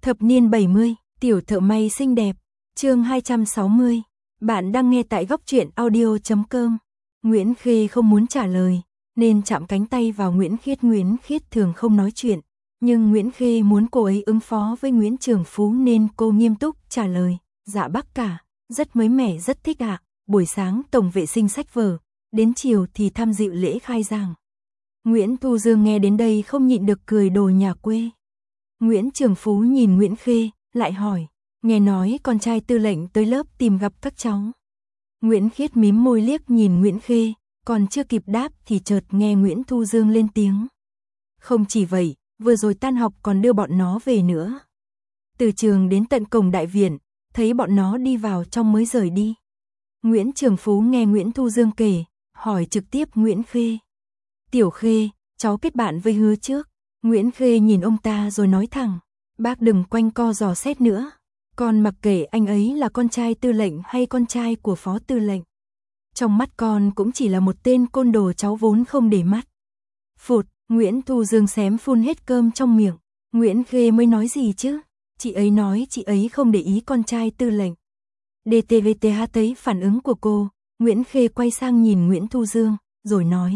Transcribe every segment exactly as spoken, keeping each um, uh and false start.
Thập niên bảy mươi, tiểu thợ may xinh đẹp, chương hai trăm sáu mươi. Bạn đang nghe tại góc truyện audio chấm com. Nguyễn Khê không muốn trả lời, nên chạm cánh tay vào Nguyễn Khiết. Nguyễn Khiết thường không nói chuyện, nhưng Nguyễn Khê muốn cô ấy ứng phó với Nguyễn Trường Phú nên cô nghiêm túc trả lời. Dạ bác cả, rất mới mẻ, rất thích ạ. Buổi sáng tổng vệ sinh sách vở, đến chiều thì tham dự lễ khai giảng. Nguyễn Thu Dương nghe đến đây không nhịn được cười đồ nhà quê. Nguyễn Trường Phú nhìn Nguyễn Khê, lại hỏi, nghe nói con trai tư lệnh tới lớp tìm gặp các cháu. Nguyễn Khiết mím môi liếc nhìn Nguyễn Khê, còn chưa kịp đáp thì chợt nghe Nguyễn Thu Dương lên tiếng. Không chỉ vậy, vừa rồi tan học còn đưa bọn nó về nữa. Từ trường đến tận cổng đại viện, thấy bọn nó đi vào trong mới rời đi. Nguyễn Trường Phú nghe Nguyễn Thu Dương kể, hỏi trực tiếp Nguyễn Khê. Tiểu Khê, cháu kết bạn với Hứa trước. Nguyễn Khê nhìn ông ta rồi nói thẳng, bác đừng quanh co dò xét nữa. Con mặc kệ anh ấy là con trai tư lệnh hay con trai của phó tư lệnh. Trong mắt con cũng chỉ là một tên côn đồ, cháu vốn không để mắt. Phụt, Nguyễn Thu Dương xém phun hết cơm trong miệng. Nguyễn Khê mới nói gì chứ? Chị ấy nói chị ấy không để ý con trai tư lệnh. đê tê vê tê hát thấy phản ứng của cô, Nguyễn Khê quay sang nhìn Nguyễn Thu Dương, rồi nói.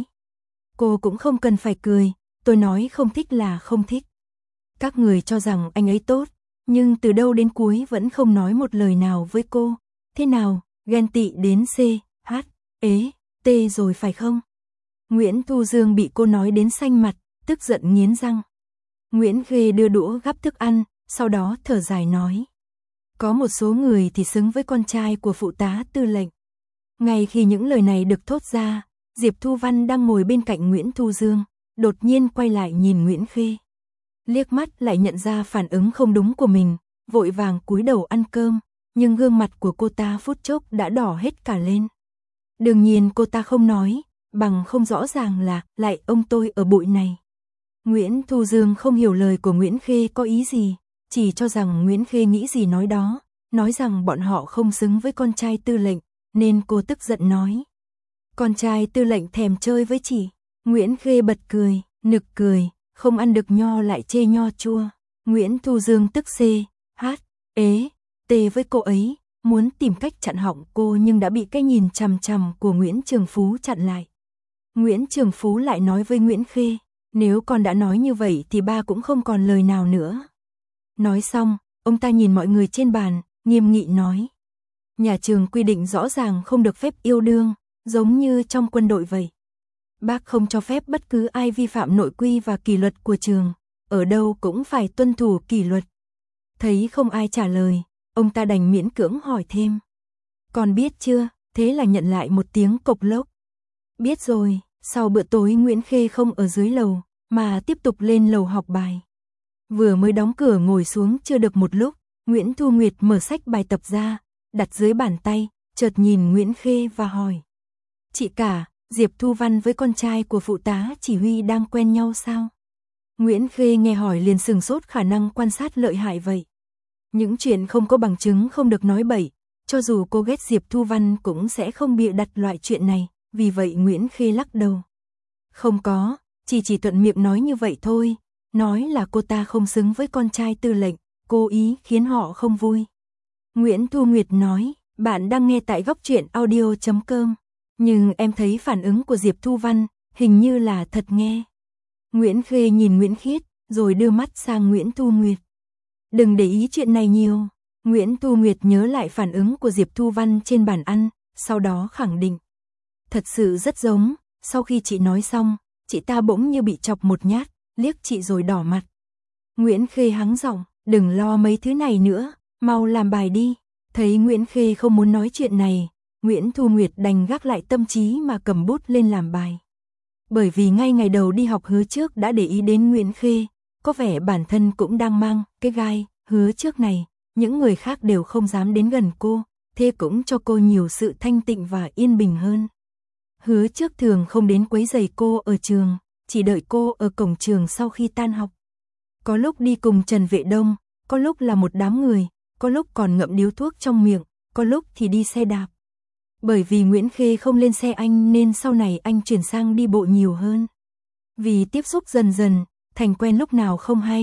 Cô cũng không cần phải cười, tôi nói không thích là không thích. Các người cho rằng anh ấy tốt, nhưng từ đầu đến cuối vẫn không nói một lời nào với cô. Thế nào, ghen tị đến C, H, ế, T rồi phải không? Nguyễn Thu Dương bị cô nói đến xanh mặt, tức giận nghiến răng. Nguyễn Khê đưa đũa gắp thức ăn, sau đó thở dài nói. Có một số người thì xứng với con trai của phụ tá tư lệnh. Ngay khi những lời này được thốt ra, Diệp Thu Văn đang ngồi bên cạnh Nguyễn Thu Dương, đột nhiên quay lại nhìn Nguyễn Khê. Liếc mắt lại nhận ra phản ứng không đúng của mình, vội vàng cúi đầu ăn cơm, nhưng gương mặt của cô ta phút chốc đã đỏ hết cả lên. Đương nhiên cô ta không nói, bằng không rõ ràng là lại ông tôi ở bụi này. Nguyễn Thu Dương không hiểu lời của Nguyễn Khê có ý gì, chỉ cho rằng Nguyễn Khê nghĩ gì nói đó, nói rằng bọn họ không xứng với con trai tư lệnh, nên cô tức giận nói. Con trai tư lệnh thèm chơi với chị. Nguyễn Khê bật cười, nực cười, không ăn được nho lại chê nho chua. Nguyễn Thu Dương tức C, H, ế, T với cô ấy, muốn tìm cách chặn họng cô nhưng đã bị cái nhìn chằm chằm của Nguyễn Trường Phú chặn lại. Nguyễn Trường Phú lại nói với Nguyễn Khê, nếu con đã nói như vậy thì ba cũng không còn lời nào nữa. Nói xong, ông ta nhìn mọi người trên bàn, nghiêm nghị nói. Nhà trường quy định rõ ràng không được phép yêu đương, giống như trong quân đội vậy. Bác không cho phép bất cứ ai vi phạm nội quy và kỷ luật của trường, ở đâu cũng phải tuân thủ kỷ luật. Thấy không ai trả lời, ông ta đành miễn cưỡng hỏi thêm. Con biết chưa? Thế là nhận lại một tiếng cộc lốc. Biết rồi. Sau bữa tối Nguyễn Khê không ở dưới lầu, mà tiếp tục lên lầu học bài. Vừa mới đóng cửa ngồi xuống chưa được một lúc, Nguyễn Thu Nguyệt mở sách bài tập ra, đặt dưới bàn tay, chợt nhìn Nguyễn Khê và hỏi. Chị cả, Diệp Thu Văn với con trai của phụ tá chỉ huy đang quen nhau sao? Nguyễn Khê nghe hỏi liền sừng sốt, khả năng quan sát lợi hại vậy. Những chuyện không có bằng chứng không được nói bậy, cho dù cô ghét Diệp Thu Văn cũng sẽ không bịa đặt loại chuyện này, vì vậy Nguyễn Khê lắc đầu. Không có, chỉ chỉ thuận miệng nói như vậy thôi, nói là cô ta không xứng với con trai tư lệnh, cố ý khiến họ không vui. Nguyễn Thu Nguyệt nói, bạn đang nghe tại góc truyện audio chấm com. Nhưng em thấy phản ứng của Diệp Thu Văn, hình như là thật nghe. Nguyễn Khê nhìn Nguyễn Khiết, rồi đưa mắt sang Nguyễn Thu Nguyệt. Đừng để ý chuyện này nhiều. Nguyễn Thu Nguyệt nhớ lại phản ứng của Diệp Thu Văn trên bàn ăn, sau đó khẳng định. Thật sự rất giống, sau khi chị nói xong, chị ta bỗng như bị chọc một nhát, liếc chị rồi đỏ mặt. Nguyễn Khê hắng giọng, đừng lo mấy thứ này nữa, mau làm bài đi. Thấy Nguyễn Khê không muốn nói chuyện này, Nguyễn Thu Nguyệt đành gác lại tâm trí mà cầm bút lên làm bài. Bởi vì ngay ngày đầu đi học Hứa trước đã để ý đến Nguyễn Khê, có vẻ bản thân cũng đang mang cái gai Hứa trước này, những người khác đều không dám đến gần cô, thế cũng cho cô nhiều sự thanh tịnh và yên bình hơn. Hứa trước thường không đến quấy rầy cô ở trường, chỉ đợi cô ở cổng trường sau khi tan học. Có lúc đi cùng Trần Vệ Đông, có lúc là một đám người, có lúc còn ngậm điếu thuốc trong miệng, có lúc thì đi xe đạp. Bởi vì Nguyễn Khê không lên xe anh nên sau này anh chuyển sang đi bộ nhiều hơn. Vì tiếp xúc dần dần, thành quen lúc nào không hay,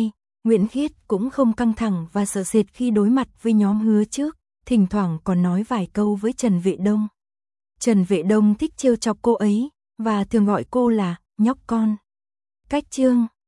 Nguyễn Khiết cũng không căng thẳng và sợ sệt khi đối mặt với nhóm Hứa trước, thỉnh thoảng còn nói vài câu với Trần Vệ Đông. Trần Vệ Đông thích trêu chọc cô ấy, và thường gọi cô là nhóc con. Cách chương